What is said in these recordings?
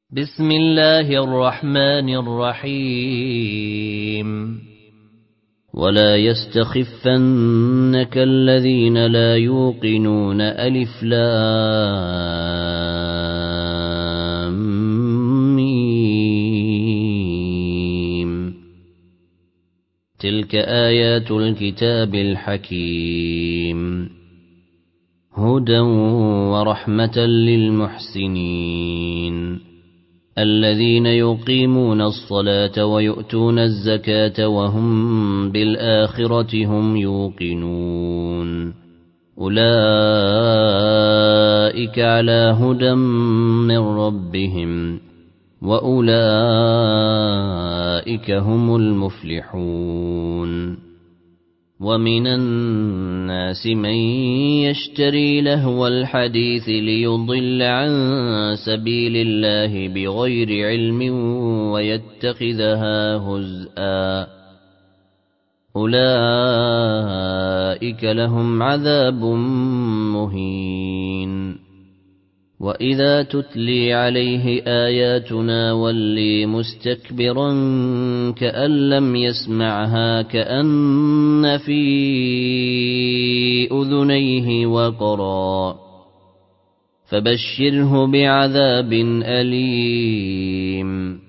بسم الله الرحمن الرحيم ولا يستخفنك الذين لا يوقنون ألف لام ميم تلك آيات الكتاب الحكيم هدى ورحمة للمحسنين الذين يقيمون الصلاة ويؤتون الزكاة وهم بالآخرة هم يوقنون أولئك على هدى من ربهم وأولئك هم المفلحون ومن الناس من يشتري لهو الحديث ليضل عن سبيل الله بغير علم ويتخذها هزءا أولئك لهم عذاب مهين وإذا تتلي عليه آياتنا ولي مستكبرا كأن لم يسمعها كأن في أذنيه وقرا فبشره بعذاب أليم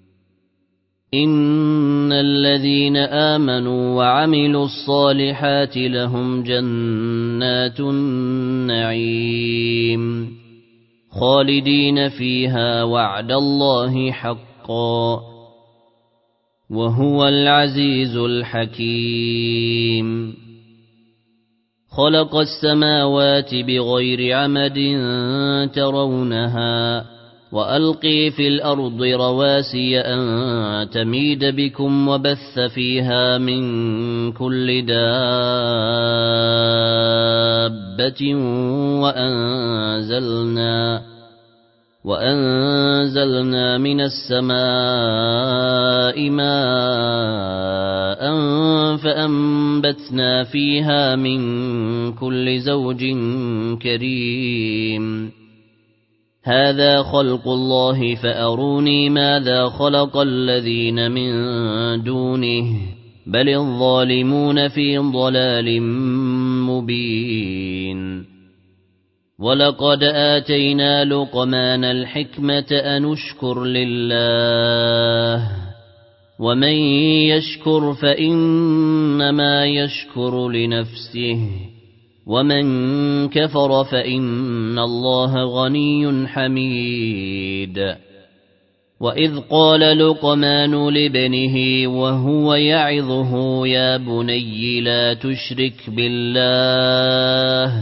إن الذين آمنوا وعملوا الصالحات لهم جنات النعيم خالدين فيها وعد الله حقا وهو العزيز الحكيم خلق السماوات بغير عمد ترونها وألقي في الأرض رواسي أن تميد بكم وبث فيها من كل دابة وأنزلنا من السماء ماء فأنبتنا فيها من كل زوج كريم هذا خلق الله فأروني ماذا خلق الذين من دونه بل الظالمون في ضلال مبين ولقد آتينا لقمان الحكمة أن اشكر لله ومن يشكر فإنما يشكر لنفسه ومن كفر فإن الله غني حميد وإذ قال لقمان لابنه وهو يعظه يا بني لا تشرك بالله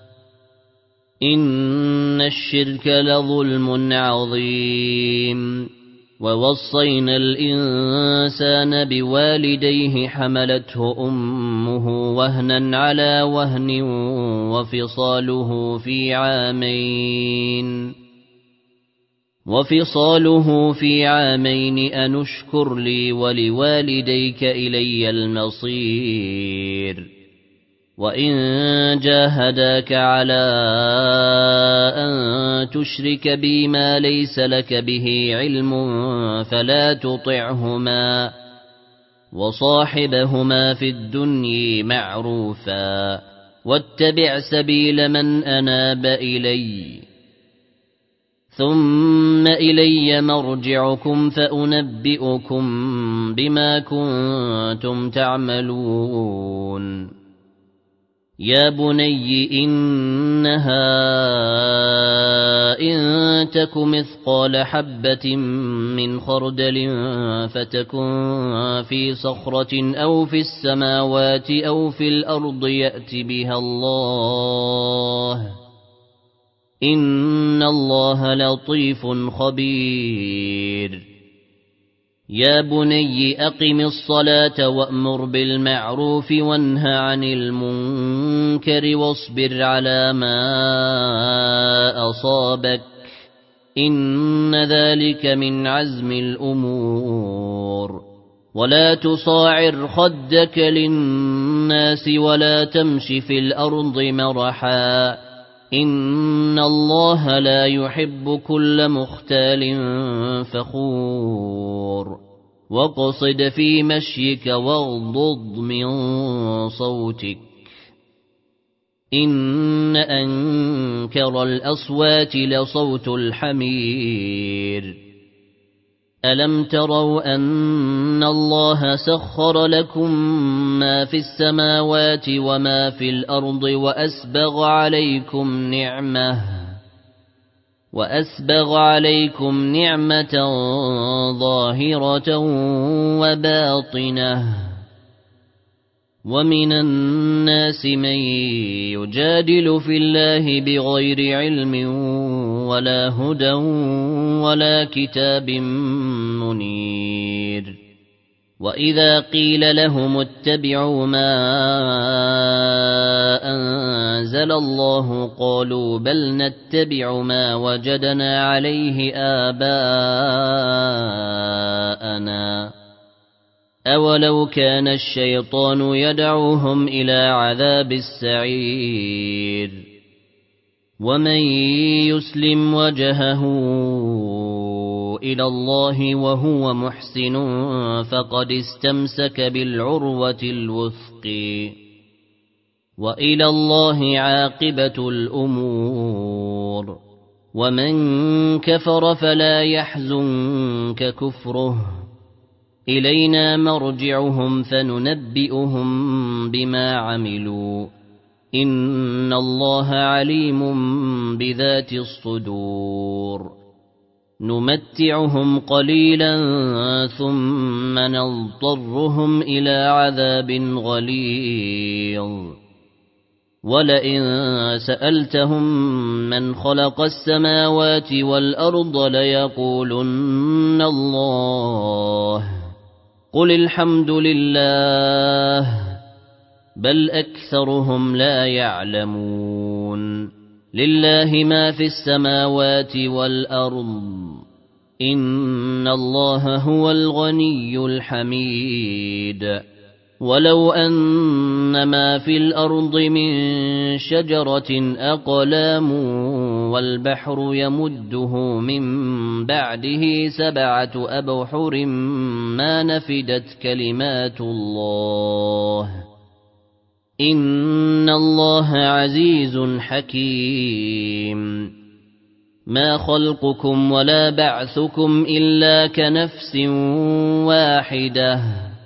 إن الشرك لظلم عظيم ووصينا الإنسان بوالديه حملته أمه وهنا على وهن وفصاله في عامين أن اشكر لي ولوالديك إلي المصير وإن جاهداك على أن تشرك بي ما ليس لك به علم فلا تطعهما وصاحبهما في الدنيا معروفا واتبع سبيل من أناب إلي ثم إلي مرجعكم فأنبئكم بما كنتم تعملون يا بني إنها إن تك مثقال حبة من خردل فتكن في صخرة أو في السماوات أو في الأرض يأت بها الله إن الله لطيف خبير يا بني أقم الصلاة وأمر بالمعروف وانه عن المنكر واصبر على ما أصابك إن ذلك من عزم الأمور ولا تصاعر خدك للناس ولا تمش في الأرض مرحا إن الله لا يحب كل مختال فخور واقصد في مشيك واغضض من صوتك إن أنكر الأصوات لصوت الحمير ألم تروا أن الله سخر لكم ما في السماوات وما في الأرض وأسبغ عليكم نعمة ظاهرة وباطنة ومن الناس من يجادل في الله بغير علم ولا هدى ولا كتاب منير وإذا قيل لهم اتبعوا ما أنزل الله قالوا بل نتبع ما وجدنا عليه آباءنا أولو كان الشيطان يدعوهم إلى عذاب السعير ومن يسلم وجهه إلى الله وهو محسن فقد استمسك بالعروة الوثق وإلى الله عاقبة الأمور ومن كفر فلا يحزنك كفره إلينا مرجعهم فننبئهم بما عملوا إن الله عليم بذات الصدور نمتعهم قليلا ثم نضطرهم إلى عذاب غليظ ولئن سألتهم من خلق السماوات والأرض ليقولن الله قل الحمد لله بل أكثرهم لا يعلمون لله ما في السماوات والأرض إن الله هو الغني الحميد ولو أن ما في الأرض من شجرة أقلام والبحر يمده من بعده 7 أبحر ما نفدت كلمات الله إن الله عزيز حكيم ما خلقكم ولا بعثكم إلا كنفس واحدة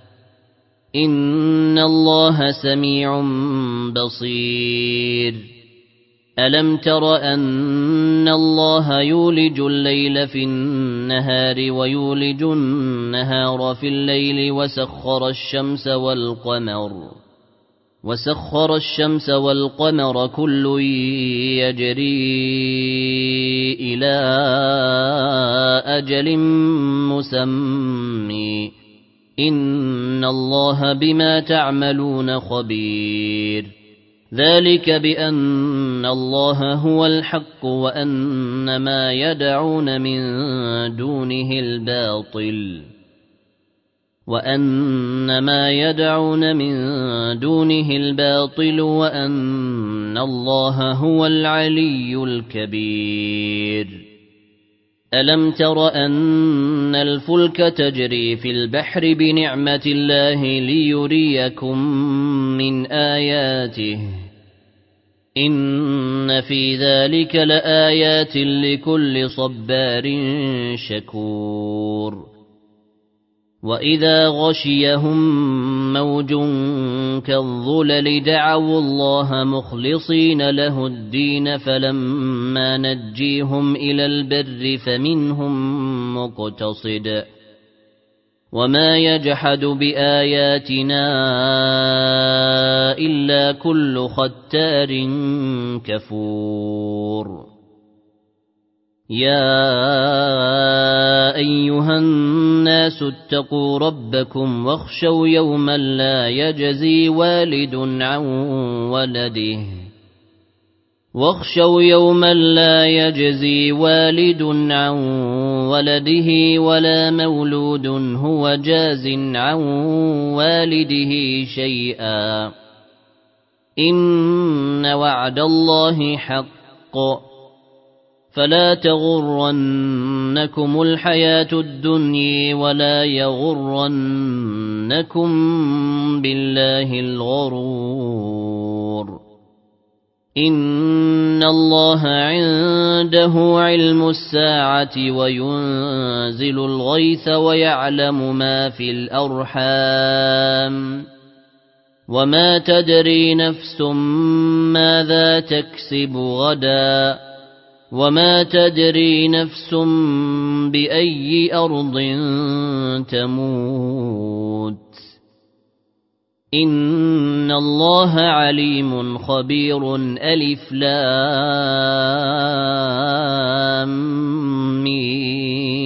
إن الله سميع بصير ألم تر أن الله يولج الليل في النهار ويولج النهار في الليل وسخر الشمس والقمر كل يجري إلى أجل مسمى إن الله بما تعملون خبير ذلك بأن الله هو الحق وأن ما يدعون من دونه الباطل وأن الله هو العلي الكبير ألم تر أن الفلك تجري في البحر بنعمة الله ليريكم من آياته إن في ذلك لآيات لكل صبار شكور وإذا غشيهم موج كالظلل دعوا الله مخلصين له الدين فلما نجيهم إلى البر فمنهم مقتصد وما يجحد بآياتنا إلا كل ختار كفور يا أيها الناس اتقوا ربكم واخشوا يوما لا يجزي والد عن ولده ولا مولود هو جاز عن والده شيئا إن وعد الله حق فلا تغرنكم الحياة الدنيا ولا يغرنكم بالله الغرور إن الله عنده علم الساعة وينزل الغيث ويعلم ما في الأرحام وما تدري نفس ماذا تكسب غدا وما تدري نفس بأي أرض تموت إن الله عليم خبير ألف لام ميم